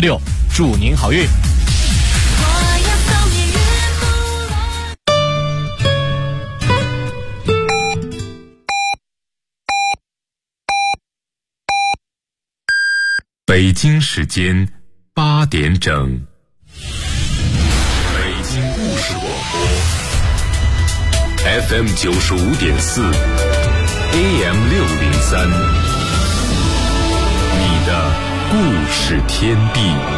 6，祝您好运。 北京时间8点整，北京故事广播 FM 95.4 AM 603，你的故事天地。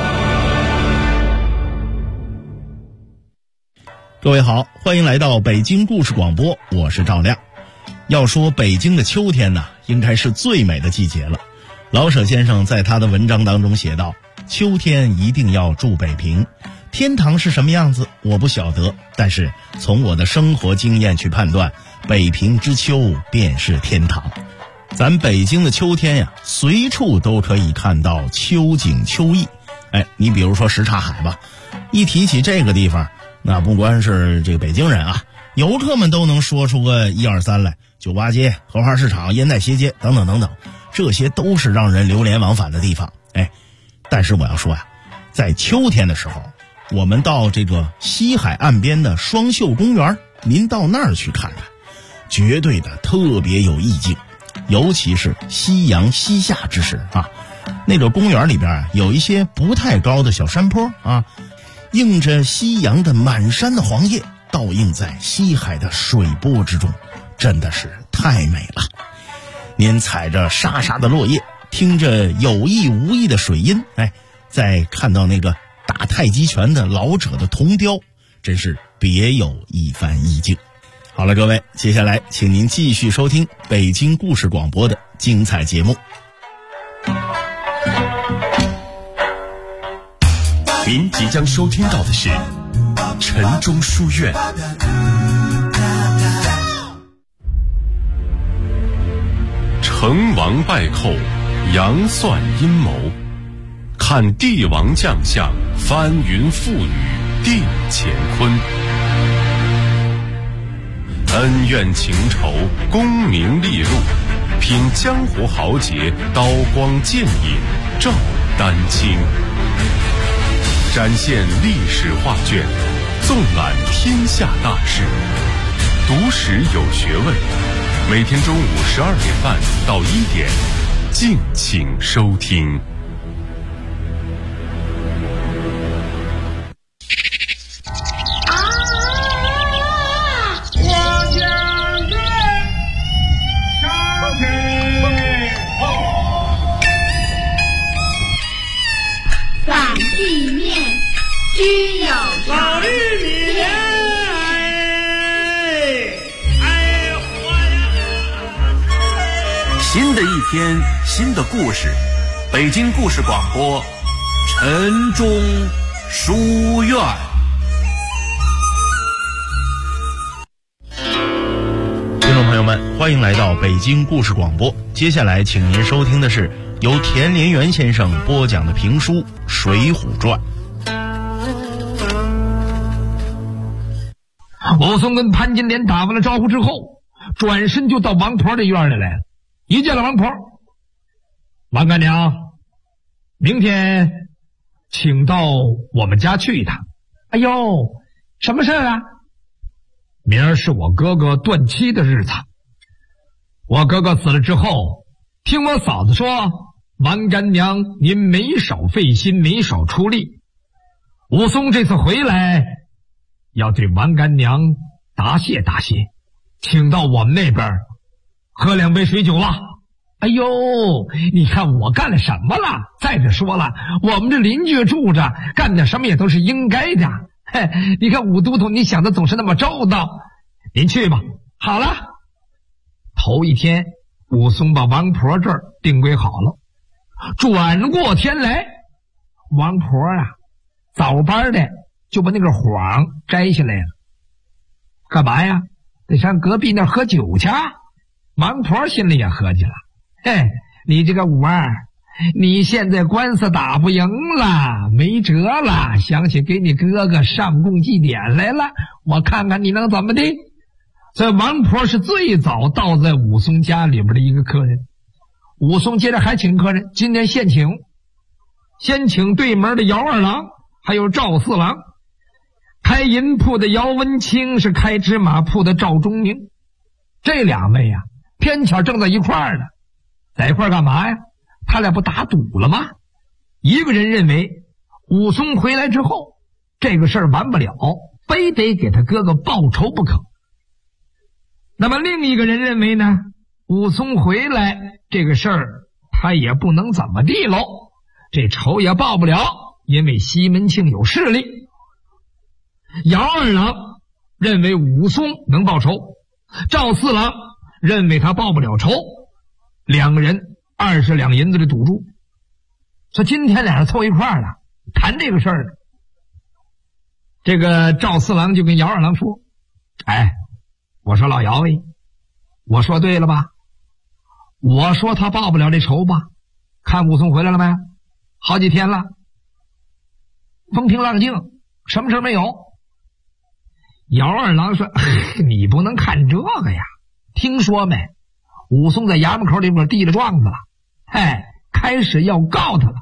各位好，欢迎来到北京故事广播，我是赵亮。要说北京的秋天呢，应该是最美的季节了。老舍先生在他的文章当中写道，秋天一定要住北平，天堂是什么样子我不晓得，但是从我的生活经验去判断，北平之秋便是天堂。咱北京的秋天呀，随处都可以看到秋景秋意。你比如说什刹海吧，一提起这个地方，那不光是这个北京人啊，游客们都能说出个1、2、3来，酒吧街、荷花市场、烟袋斜街等等等等，这些都是让人流连忘返的地方。但是我要说呀，在秋天的时候，我们到这个西海岸边的双秀公园，您到那儿去看看，绝对的特别有意境。尤其是夕阳西下之时啊，那个公园里边有一些不太高的小山坡啊，映着夕阳的满山的黄叶，倒映在西海的水波之中，真的是太美了。您踩着沙沙的落叶，听着有意无意的水音，再看到那个打太极拳的老者的铜雕，真是别有一番意境。好了，各位，接下来请您继续收听北京故事广播的精彩节目。 您即将收听到的是晨钟书院。成王败寇，杨算阴谋，看帝王将相，翻云覆雨，定乾坤。恩怨情仇，功名利禄，品江湖豪杰，刀光剑影，照丹青。展现历史画卷，纵览天下大事，读史有学问。每天中午12点半到1点，敬请收听。 新的一天，新的故事，北京故事广播，晨钟书院。 听众朋友们，欢迎来到北京故事广播。接下来请您收听的是由田连元先生播讲的评书《水浒传》。 武松跟潘金莲打完了招呼之后，转身就到王婆的院里来了。一见了王婆，王干娘，明天请到我们家去一趟。哎呦，什么事啊？明儿是我哥哥断妻的日子。我哥哥死了之后，听我嫂子说，王干娘您没少费心，没少出力。武松这次回来，要对王干娘答谢答谢，请到我们那边喝2杯水酒了。哎呦，你看我干了什么了？再者说了，我们这邻居住着，干点什么也都是应该的。你看武都头，你想的总是那么周到。您去吧。好了。头一天，武松把王婆这儿定规好了。转过天来，王婆啊，早班的就把那个幌摘下来了。干嘛呀？得上隔壁那儿喝酒去。王婆心里也合计了，你这个武二，你现在官司打不赢了，没辙了，想起给你哥哥上供祭典来了，我看看你能怎么的。这王婆是最早到在武松家里边的一个客人，武松接着还请客人，今天现请。 先请对门的姚二郎还有赵四郎，开银铺的姚文清是开芝麻铺的赵忠明。这两位呀，偏巧正在一块儿呢。在一块儿干嘛呀？他俩不打赌了吗？一个人认为武松回来之后这个事儿完不了，非得给他哥哥报仇不可。那么另一个人认为呢，武松回来这个事儿他也不能怎么地喽，这仇也报不了，因为西门庆有势力。姚二郎认为武松能报仇，赵四郎认为他报不了仇，两个人20两银子的赌注。说今天俩人凑一块儿了，谈这个事儿。这个赵四郎就跟姚二郎说：“哎，我说老姚喂，我说对了吧？我说他报不了这仇吧？看武松回来了没？好几天了，风平浪静，什么事没有。”姚二郎说：“你不能看这个呀，听说没？武松在衙门口里边递了状子了，开始要告他了。”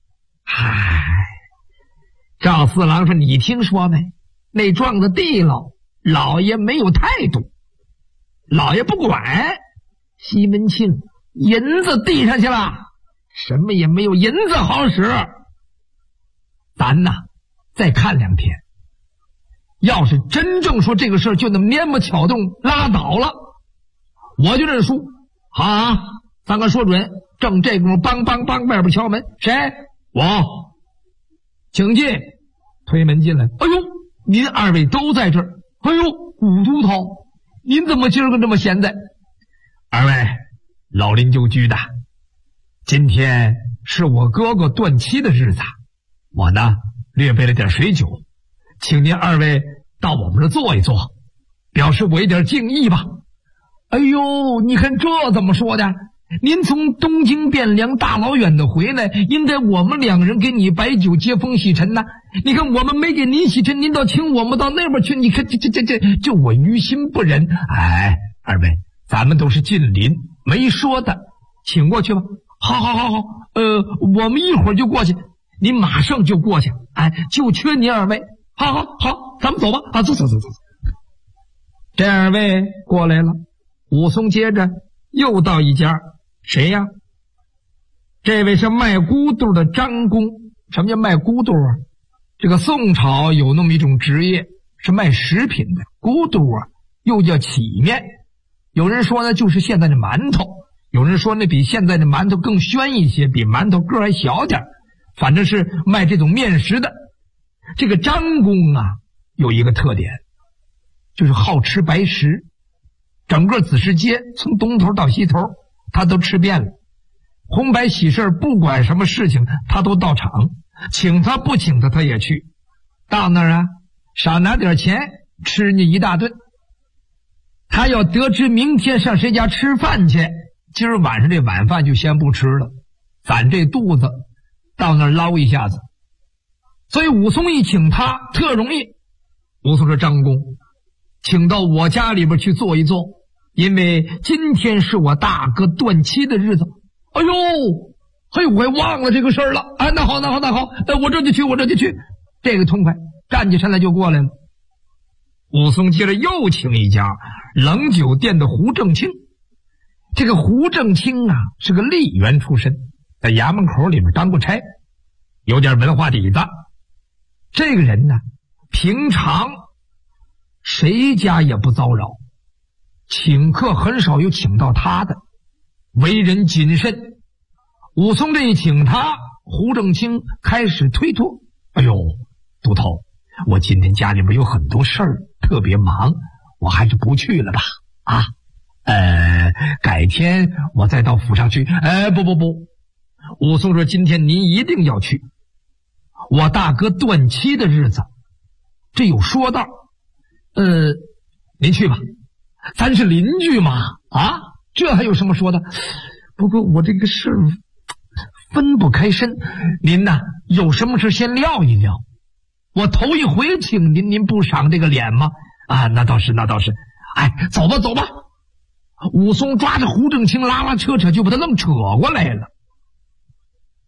赵四郎说：“你听说没？那状子递了，老爷没有态度，老爷不管。西门庆银子递上去了，什么也没有银子好使。咱呐，再看2天。要是真正说这个事儿就那么蔫不巧动拉倒了，我就认输。好啊，咱可说准，正这功夫梆梆梆外边敲门，谁？我，请进。推门进来，哎呦，您二位都在这儿。哎呦，武都头，您怎么今儿个这么闲在？二位老邻旧居的，今天是我哥哥断妻的日子，我呢略备了点水酒，请您二位到我们这坐一坐，表示我一点敬意吧。哎呦，你看这怎么说的？您从东京汴梁大老远的回来，应该我们两个人给你摆酒接风洗尘呐。你看我们没给您洗尘，您倒请我们到那边去，你看这我于心不忍。哎，二位咱们都是近邻，没说的，请过去吧。好，我们一会儿就过去，您马上就过去。哎，就缺您二位。好，咱们走吧。啊，走。这二位过来了，武松接着又到一家。谁呀？这位是卖菇肚的张公。什么叫卖菇肚啊？这个宋朝有那么一种职业，是卖食品的。菇肚啊，又叫起面。有人说呢，就是现在的馒头；有人说呢，比现在的馒头更宣一些，比馒头个还小点，反正是卖这种面食的。这个张公啊，有一个特点，就是好吃白食。整个子时街从东头到西头他都吃遍了，红白喜事不管什么事情他都到场，请他不请他也去。到那儿啊，少拿点钱吃你一大顿。他要得知明天上谁家吃饭去，今儿晚上这晚饭就先不吃了，攒这肚子到那儿捞一下子。所以武松一请他特容易。武松说：“张公，请到我家里边去坐一坐，因为今天是我大哥断妻的日子。”哎呦，我还忘了这个事儿了。啊，那好，我这就去。这个痛快，站起身来就过来了。武松接着又请一家冷酒店的胡正清。这个胡正清啊，是个吏员出身，在衙门口里面当过差，有点文化底子。这个人呢，平常谁家也不骚扰，请客很少有请到他的，为人谨慎。武松这一请他，胡正清开始推脱：“哎呦，都头，我今天家里边有很多事儿，特别忙，我还是不去了吧。啊，改天我再到府上去。”不，武松说：“今天您一定要去，我大哥断妻的日子，这有说道。您去吧，咱是邻居嘛，啊，这还有什么说的？不过我这个事分不开身，您呐，有什么事先撂一撂。我头一回请您，您不赏这个脸吗？啊，那倒是。哎，走吧。武松抓着胡正清拉扯就把他愣扯过来了。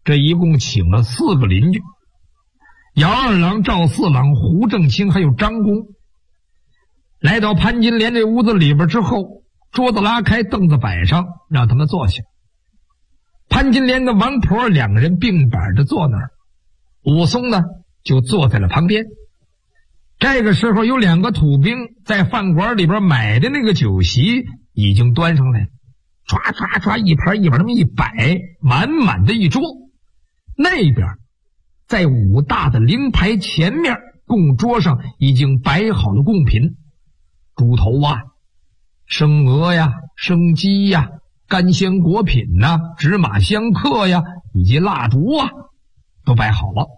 这一共请了4个邻居，姚二郎、赵四郎、胡正清还有张公。来到潘金莲这屋子里边之后，桌子拉开，凳子摆上，让他们坐下。潘金莲跟王婆2个人并板着坐那儿，武松呢就坐在了旁边。这个时候有2个土兵在饭馆里边买的那个酒席已经端上来，唰唰唰一盘一盘那么一摆，满满的一桌。那边在武大的灵牌前面，供桌上已经摆好了贡品，猪头啊、生鹅呀、生鸡呀、干鲜果品呐、芝麻香客呀，以及蜡烛啊，都摆好了。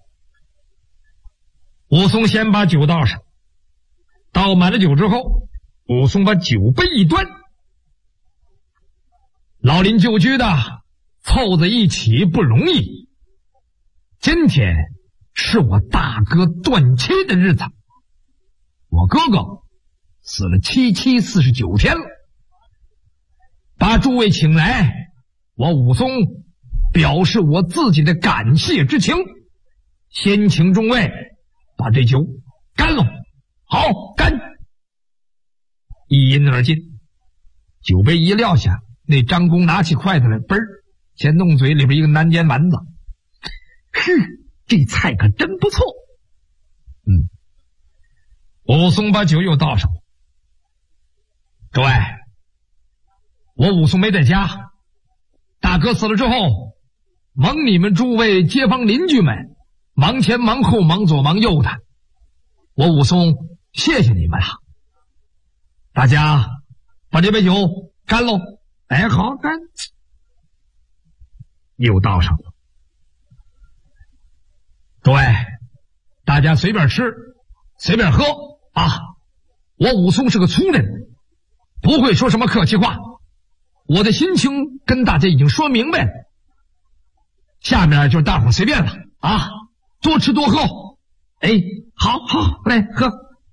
武松先把酒倒上，倒满了酒之后，武松把酒杯一端，老邻旧居的凑在一起不容易，今天是我大哥断气的日子，我哥哥死了7七49天了，把诸位请来，我武松表示我自己的感谢之情，先请众位把这酒干了。好，干！一饮而尽，酒杯一撂下，那张公拿起筷子来，嘣儿，先弄嘴里边一个南煎丸子。这菜可真不错。武松把酒又倒上。诸位，我武松没在家，大哥死了之后，蒙你们诸位街坊邻居们忙前忙后忙左忙右的，我武松谢谢你们了。大家把这杯酒干喽。哎，好，干。又倒上了。诸位，大家随便吃随便喝啊！我武松是个粗人，不会说什么客气话，我的心情跟大家已经说明白了，下面就是大伙随便了啊，多吃多喝。哎，好好，来喝。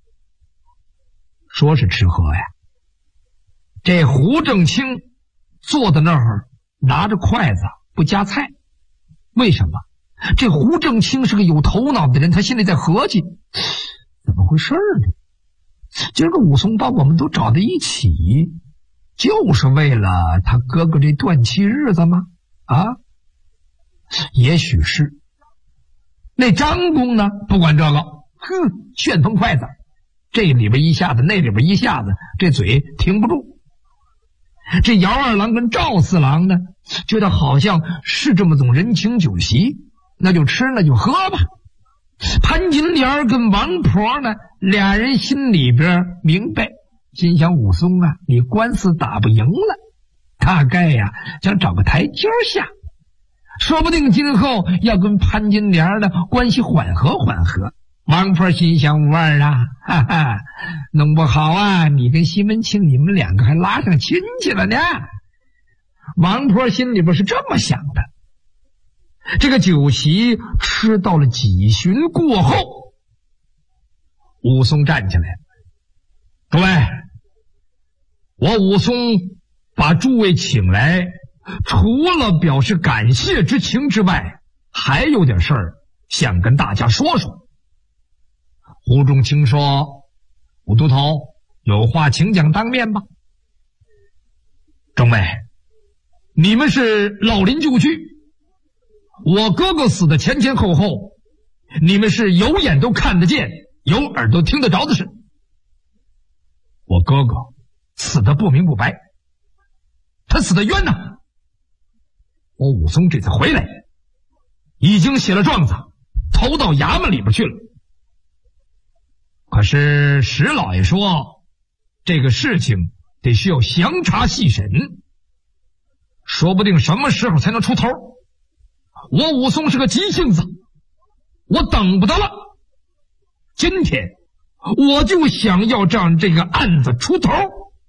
说是吃喝呀，这胡正清坐在那儿拿着筷子不夹菜，为什么？这胡正清是个有头脑的人，他心里在合计，怎么回事呢？今儿个武松把我们都找在一起，就是为了他哥哥这断气日子吗？啊，也许是。那张公呢，不管这个，旋风筷子，这里边一下子那里边一下子，这嘴停不住。这姚二郎跟赵四郎呢，觉得好像是这么种人情酒席，那就吃那就喝吧。潘金莲跟王婆呢，俩人心里边明白，心想武松啊，你官司打不赢了，大概呀想找个台阶下，说不定今后要跟潘金莲的关系缓和缓和。王婆心想武二啊，哈哈，弄不好啊，你跟西门庆你们2个还拉上亲戚了呢。王婆心里边是这么想的。这个酒席吃到了几巡过后，武松站起来，各位，我武松把诸位请来，除了表示感谢之情之外，还有点事儿想跟大家说说。胡仲清说，武都头，有话请讲当面吧。众位，你们是老邻旧居，我哥哥死的前前后后，你们是有眼都看得见，有耳朵听得着的事。我哥哥死得不明不白，他死得冤呐。我武松这次回来，已经写了状子，投到衙门里边去了。可是石老爷说，这个事情得需要详查细审，说不定什么时候才能出头。我武松是个急性子，我等不得了，今天我就想要让这个案子出头。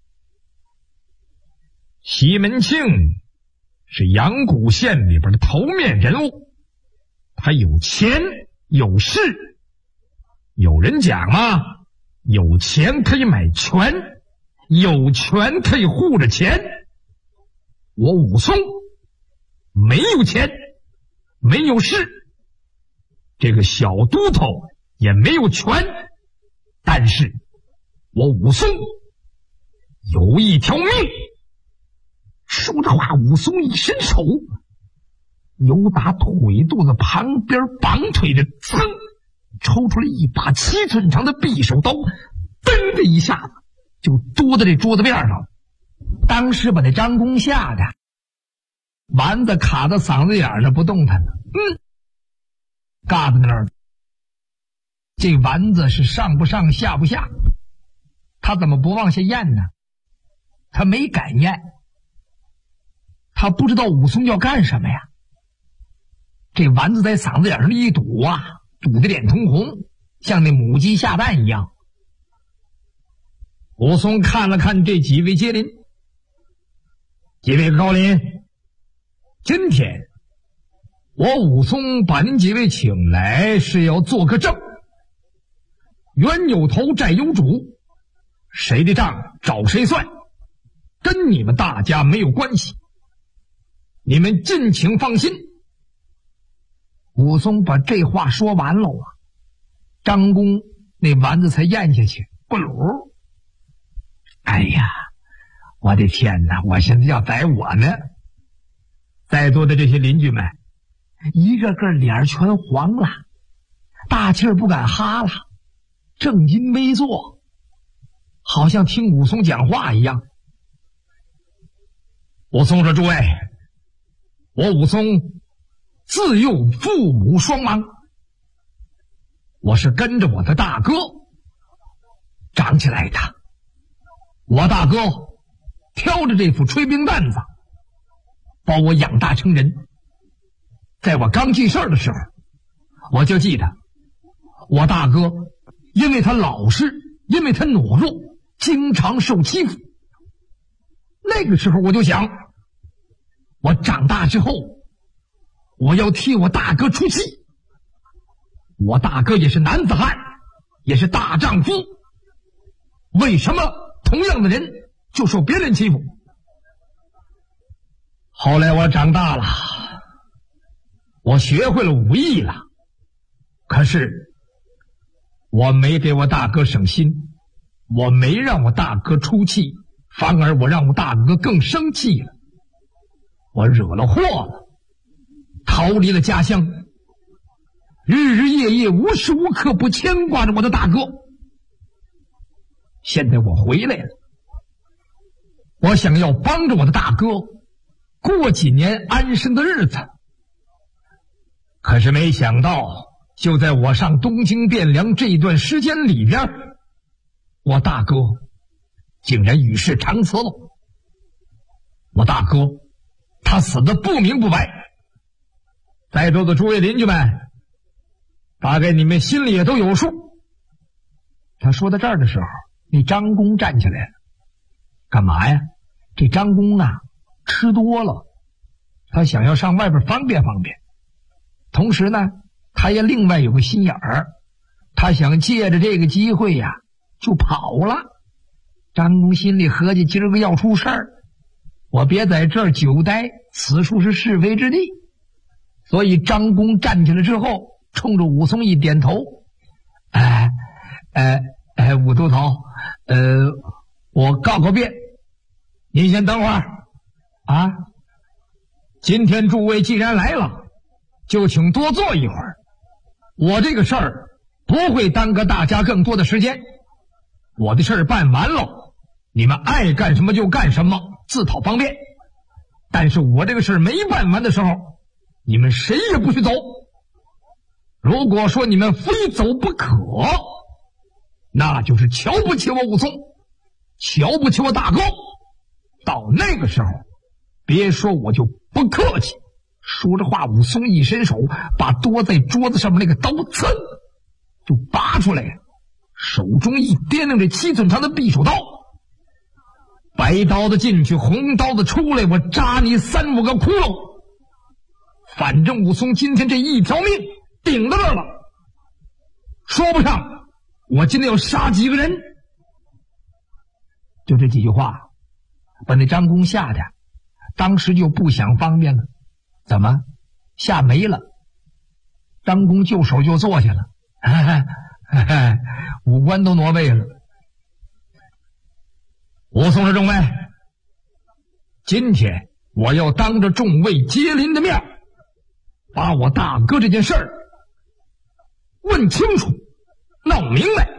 西门庆是阳谷县里边的头面人物，他有钱有势，有人讲啊，有钱可以买权，有权可以护着钱。我武松没有钱， 没有势，这个小都头也没有权，但是我武松有一条命。说着话，武松一伸手，由打腿肚子旁边绑腿的噌抽出来一把7寸长的匕首刀，噔的一下子就剁在这桌子边上了。当时把那张公吓得丸子卡在嗓子眼儿那不动弹了，嘎在那儿。这丸子是上不上下不下，他怎么不往下咽呢？他没敢咽，他不知道武松要干什么呀。这丸子在嗓子眼上一堵啊，堵得脸通红，像那母鸡下蛋一样。武松看了看这几位接邻，几位高邻，今天我武松把您几位请来是要做个证，冤有头债有主，谁的账找谁算，跟你们大家没有关系，你们尽情放心。武松把这话说完了啊，张公那丸子才咽下去，不噜。哎呀，我的天哪，我现在要宰我呢。在座的这些邻居们一个个脸全黄了，大气儿不敢哈了，正襟危坐，好像听武松讲话一样。武松说：“诸位，我武松自幼父母双亡，我是跟着我的大哥长起来的。我大哥挑着这副炊兵担子把我养大成人。在我刚记事的时候，我就记得我大哥因为他老实，因为他懦弱，经常受欺负。那个时候我就想，我长大之后我要替我大哥出气。我大哥也是男子汉，也是大丈夫，为什么同样的人就受别人欺负？后来我长大了，我学会了武艺了，可是我没给我大哥省心，我没让我大哥出气，反而我让我大哥更生气了，我惹了祸了，逃离了家乡，日日夜夜无时无刻不牵挂着我的大哥。现在我回来了，我想要帮着我的大哥过几年安生的日子，可是没想到就在我上东京汴梁这一段时间里边，我大哥竟然与世长辞了。我大哥他死得不明不白，在座的诸位邻居们大概你们心里也都有数。他说到这儿的时候，那张公站起来了。干嘛呀？这张公啊吃多了，他想要上外边方便方便，同时呢他也另外有个心眼儿，他想借着这个机会呀就跑了。张公心里合计，今儿个要出事儿，我别在这儿久待，此处是是非之地。所以张公站起来之后，冲着武松一点头，武都头，我告个别，您先等会儿啊。今天诸位既然来了，就请多坐一会儿，我这个事儿不会耽搁大家更多的时间，我的事儿办完了，你们爱干什么就干什么，自讨方便。但是我这个事儿没办完的时候，你们谁也不许走。如果说你们非走不可，那就是瞧不起我武松，瞧不起我大哥。到那个时候，别说我就不客气。说着话，武松一伸手，把多在桌子上面那个刀噌就拔出来了，手中一掂量这7寸长的匕首刀，白刀子进去，红刀子出来，我扎你3、5个窟窿。反正武松今天这一条命顶到这儿了，说不上我今天要杀几个人。就这几句话把那张公吓得当时就不想方便了。怎么吓没了？ 张公就手就坐下了，五官都挪位了。武松是众位，今天我要当着众位接邻的面，把我大哥这件事儿问清楚闹明白。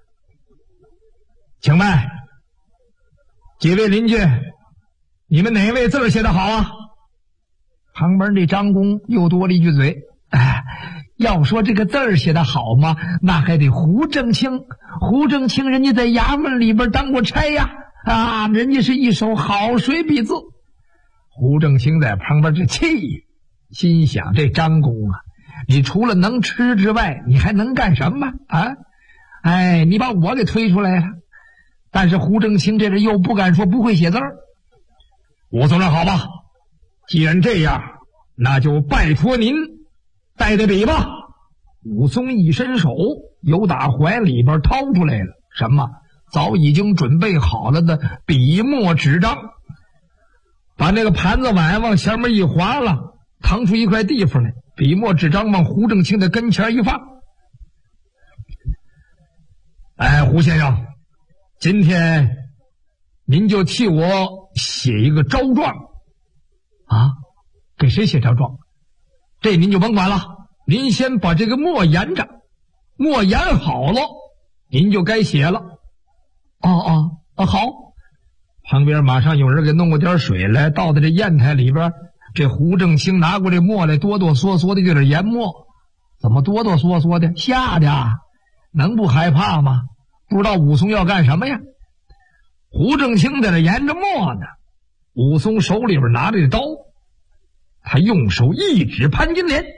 请问几位邻居，你们哪位字儿写得好啊？旁边这张公又多了一句嘴，要说这个字儿写得好吗？那还得胡正清。胡正清人家在衙门里边当过差呀，人家是一手好水笔字。胡正清在旁边这气，心想这张公啊，你除了能吃之外，你还能干什么啊？你把我给推出来了。但是胡正清这人又不敢说不会写字儿。武松说好吧，既然这样，那就拜托您带笔吧。武松一伸手，由打怀里边掏出来了什么？早已经准备好了的笔墨纸张。把那个盘子碗往前面一划了，腾出一块地方来，笔墨纸张往胡正清的跟前一放。胡先生，今天您就替我写一个招状啊。给谁写招状？这您就甭管了，您先把这个墨研着，墨研好了您就该写了。好。旁边马上有人给弄过点水来，倒在这砚台里边。这胡正清拿过这墨来，哆哆嗦嗦的有点研墨。怎么哆哆嗦嗦的？吓的能不害怕吗？不知道武松要干什么呀？胡正清在那研着墨呢，武松手里边拿着刀，他用手一指潘金莲。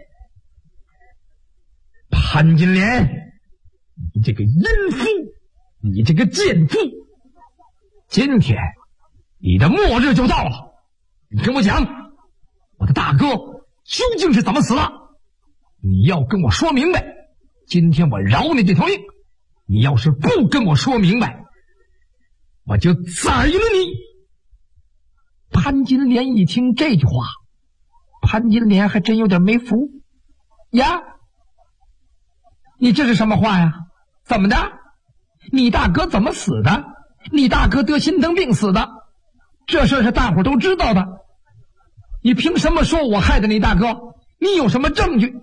潘金莲，你这个淫妇，你这个贱妇，今天你的末日就到了。你跟我讲，我的大哥究竟是怎么死的？你要跟我说明白，今天我饶你这条命。你要是不跟我说明白，我就宰了你。潘金莲一听这句话，潘金莲还真有点没服呀。你这是什么话呀？怎么的？你大哥怎么死的？你大哥得心疼病死的，这事是大伙都知道的。你凭什么说我害的你大哥？你有什么证据？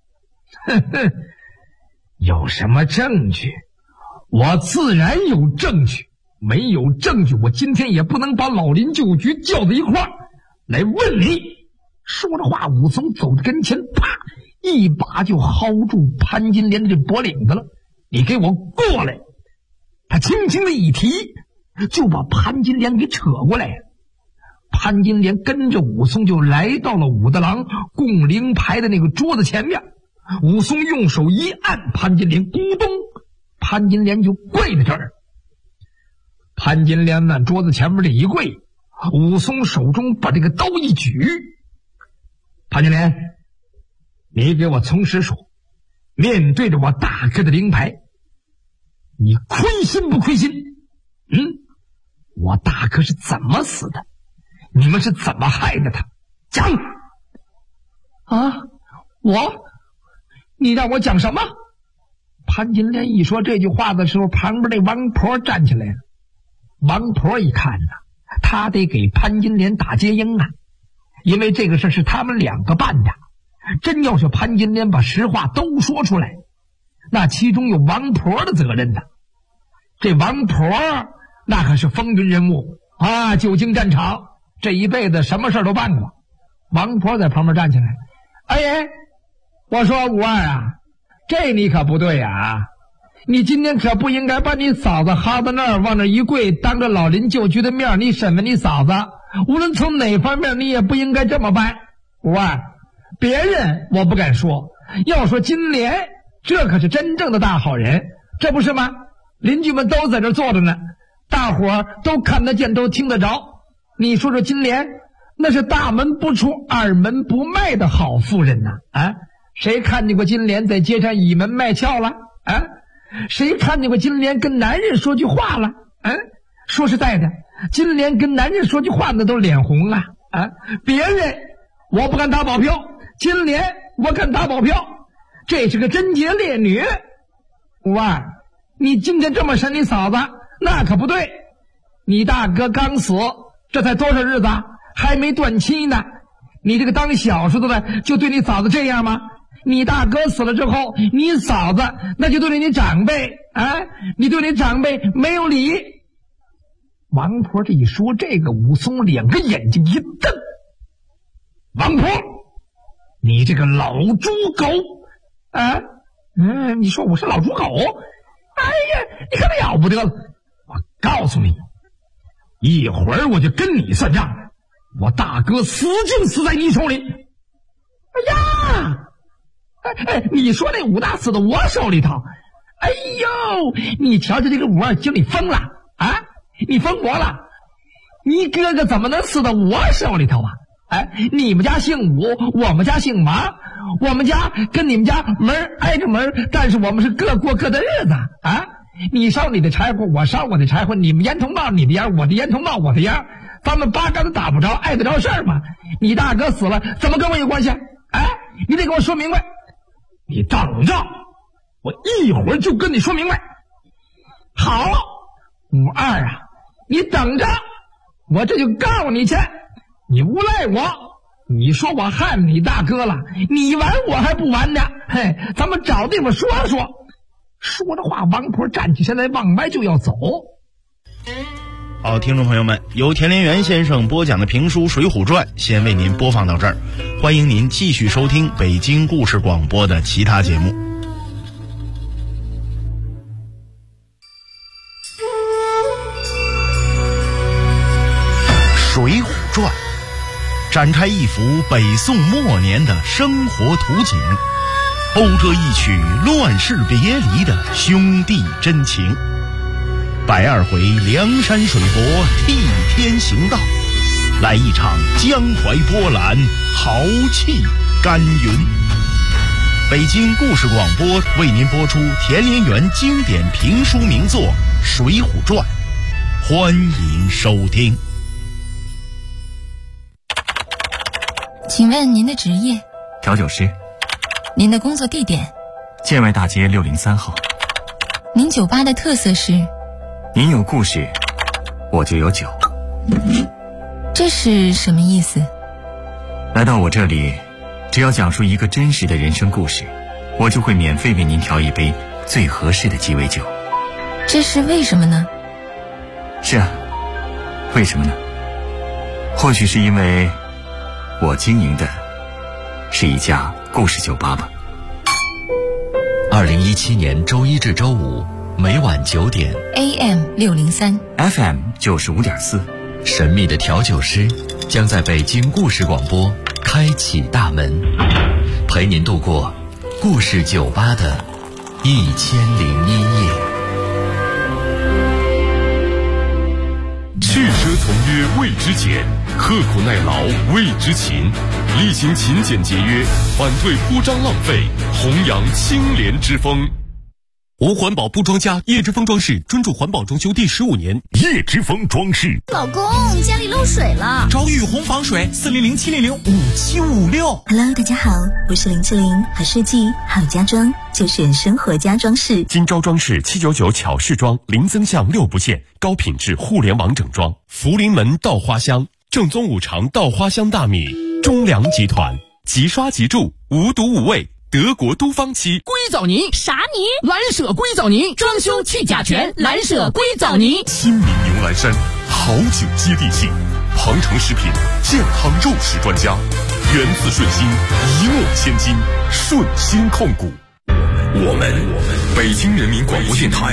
有什么证据？我自然有证据。没有证据，我今天也不能把老林旧局叫在一块儿来问你。说着话，武松走到跟前，啪一把就薅住潘金莲的这脖领子了。你给我过来！他轻轻的一提，就把潘金莲给扯过来。潘金莲跟着武松就来到了武大郎供灵牌的那个桌子前面。武松用手一按，潘金莲咕咚，潘金莲就跪在这儿。潘金莲往桌子前面这一跪，武松手中把这个刀一举。潘金莲，你给我从实说，面对着我大哥的灵牌，你亏心不亏心？我大哥是怎么死的？你们是怎么害的他？讲！你让我讲什么？潘金莲一说这句话的时候，旁边那王婆站起来了。王婆一看呢，他得给潘金莲打接应啊，因为这个事是他们两个办的。真要是潘金莲把实话都说出来，那其中有王婆的责任的。这王婆那可是风云人物啊，久经战场，这一辈子什么事都办过。王婆在旁边站起来，我说武二啊，这你可不对啊，你今天可不应该把你嫂子薅到那儿，往那一跪，当着老林旧局的面你审问你嫂子，无论从哪方面你也不应该这么办。武二，别人我不敢说，要说金莲，这可是真正的大好人，这不是吗？邻居们都在这坐着呢，大伙儿都看得见，都听得着。你说说金莲，那是大门不出二门不迈的好妇人呐！谁看见过金莲在街上倚门卖俏了？谁看见过金莲跟男人说句话了？说实在的，金莲跟男人说句话那都脸红啊！别人我不敢打保票，金莲我敢打保票。 这是个贞洁烈女。五二，你精神这么深，你嫂子那可不对。你大哥刚死，这才多少日子，还没断亲呢。你这个当小叔子的就对你嫂子这样吗？你大哥死了之后，你嫂子那就对你长辈你对你长辈没有礼。王婆这一说这个，武松两个眼睛一瞪：王婆，你这个老猪狗你说我是老猪狗？哎呀，你可了不得了！我告诉你，一会儿我就跟你算账。我大哥死就死在你手里。哎呀，你说那武大死在我手里头？哎呦，你瞧瞧这个武二经理疯了你疯魔了！你哥哥怎么能死到我手里头啊？你们家姓武，我们家姓马，我们家跟你们家门挨着门，但是我们是各过各的日子你烧你的柴火，我烧我的柴火，你们烟囱冒你的烟，我的烟囱冒我的烟，咱们八竿子打不着，碍得着事儿吗？你大哥死了，怎么跟我有关系？你得给我说明白。你等着，我一会儿就跟你说明白。好，武二你等着，我这就告你去。你诬赖我，你说我害你大哥了，你完我还不完呢。咱们找地方说说。说着话，王婆站起身来，往外就要走。 好，听众朋友们，由田连元先生播讲的评书《水浒传》先为您播放到这儿，欢迎您继续收听北京故事广播的其他节目。《水浒传》展开一幅北宋末年的生活图景，勾着一曲乱世别离的兄弟真情。120回梁山水泊替天行道，来一场江淮波澜，豪气干云。北京故事广播为您播出田连元经典评书名作《水浒传》，欢迎收听。 请问您的职业？ 调酒师。 您的工作地点？ 建外大街603号。 您酒吧的特色是？ 您有故事，我就有酒。 这是什么意思？ 来到我这里，只要讲述一个真实的人生故事，我就会免费为您调一杯最合适的鸡尾酒。 这是为什么呢？ 是啊，为什么呢？或许是因为我经营的是一家故事酒吧吧。 2017年周一至周五每晚9点 AM 603 FM 95.4， 神秘的调酒师将在北京故事广播开启大门，陪您度过故事酒吧的1001夜。 去车从约谓之俭，刻苦耐劳谓之勤，力行勤俭节约，反对铺张浪费，弘扬清廉之风。 无环保不装家，叶之峰装饰专注环保装修第15年。 叶之峰装饰。 老公，家里漏水了， 找雨虹防水，400-700-5756。 Hello， 大家好，我是林志玲，好设计好家装就选生活家装饰。 今朝装饰799巧饰装，零增项6不限，高品质互联网整装。福临门稻花香，正宗五常稻花香大米，中粮集团，即刷即住，无毒无味。德国都方漆硅藻泥， 啥泥？ 蓝舍硅藻泥，装修去甲醛，蓝舍硅藻泥。 亲民牛栏山，好酒接地气。庞城食品健康肉食专家，源自顺心，一诺千金，顺心控股。我们北京人民广播电台